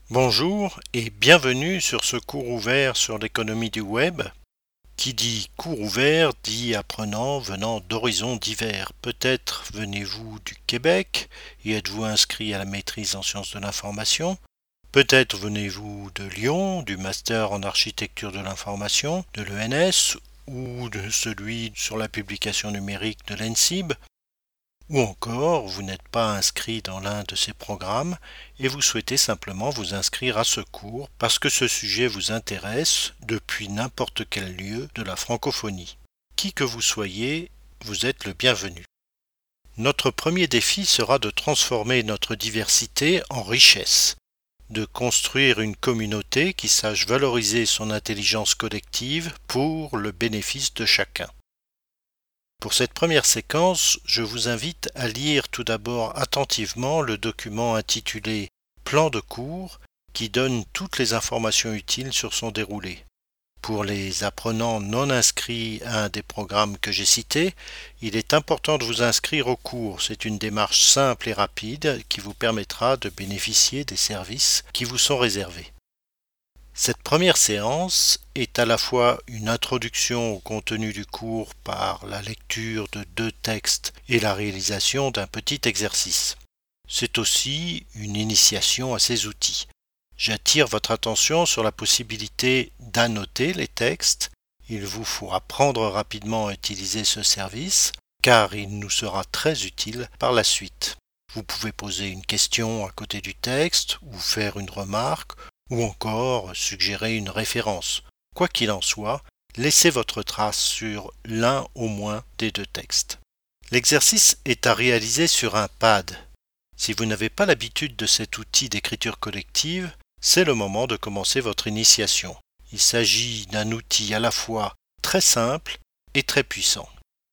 Bonjour et bienvenue sur ce cours ouvert sur l'économie du web. Qui dit cours ouvert dit apprenant venant d'horizons divers. Peut-être venez-vous du Québec et êtes-vous inscrit à la maîtrise en sciences de l'information. Peut-être venez-vous de Lyon, du master en architecture de l'information, de l'ENS ou de celui sur la publication numérique de l'ENSIB. Ou encore, vous n'êtes pas inscrit dans l'un de ces programmes et vous souhaitez simplement vous inscrire à ce cours parce que ce sujet vous intéresse depuis n'importe quel lieu de la francophonie. Qui que vous soyez, vous êtes le bienvenu. Notre premier défi sera de transformer notre diversité en richesse, de construire une communauté qui sache valoriser son intelligence collective pour le bénéfice de chacun. Pour cette première séquence, je vous invite à lire tout d'abord attentivement le document intitulé « Plan de cours » qui donne toutes les informations utiles sur son déroulé. Pour les apprenants non inscrits à un des programmes que j'ai cités, il est important de vous inscrire au cours. C'est une démarche simple et rapide qui vous permettra de bénéficier des services qui vous sont réservés. Cette première séance est à la fois une introduction au contenu du cours par la lecture de 2 textes et la réalisation d'un petit exercice. C'est aussi une initiation à ces outils. J'attire votre attention sur la possibilité d'annoter les textes. Il vous faut apprendre rapidement à utiliser ce service car il nous sera très utile par la suite. Vous pouvez poser une question à côté du texte ou faire une remarque ou encore suggérer une référence. Quoi qu'il en soit, laissez votre trace sur l'un au moins des 2 textes. L'exercice est à réaliser sur un pad. Si vous n'avez pas l'habitude de cet outil d'écriture collective, c'est le moment de commencer votre initiation. Il s'agit d'un outil à la fois très simple et très puissant.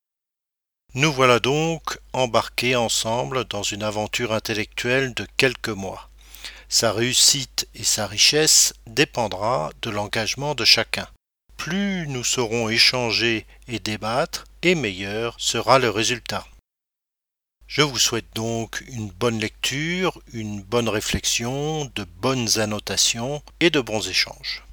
Nous voilà donc embarqués ensemble dans une aventure intellectuelle de quelques mois. Sa réussite et sa richesse dépendra de l'engagement de chacun. Plus nous saurons échanger et débattre, et meilleur sera le résultat. Je vous souhaite donc une bonne lecture, une bonne réflexion, de bonnes annotations et de bons échanges.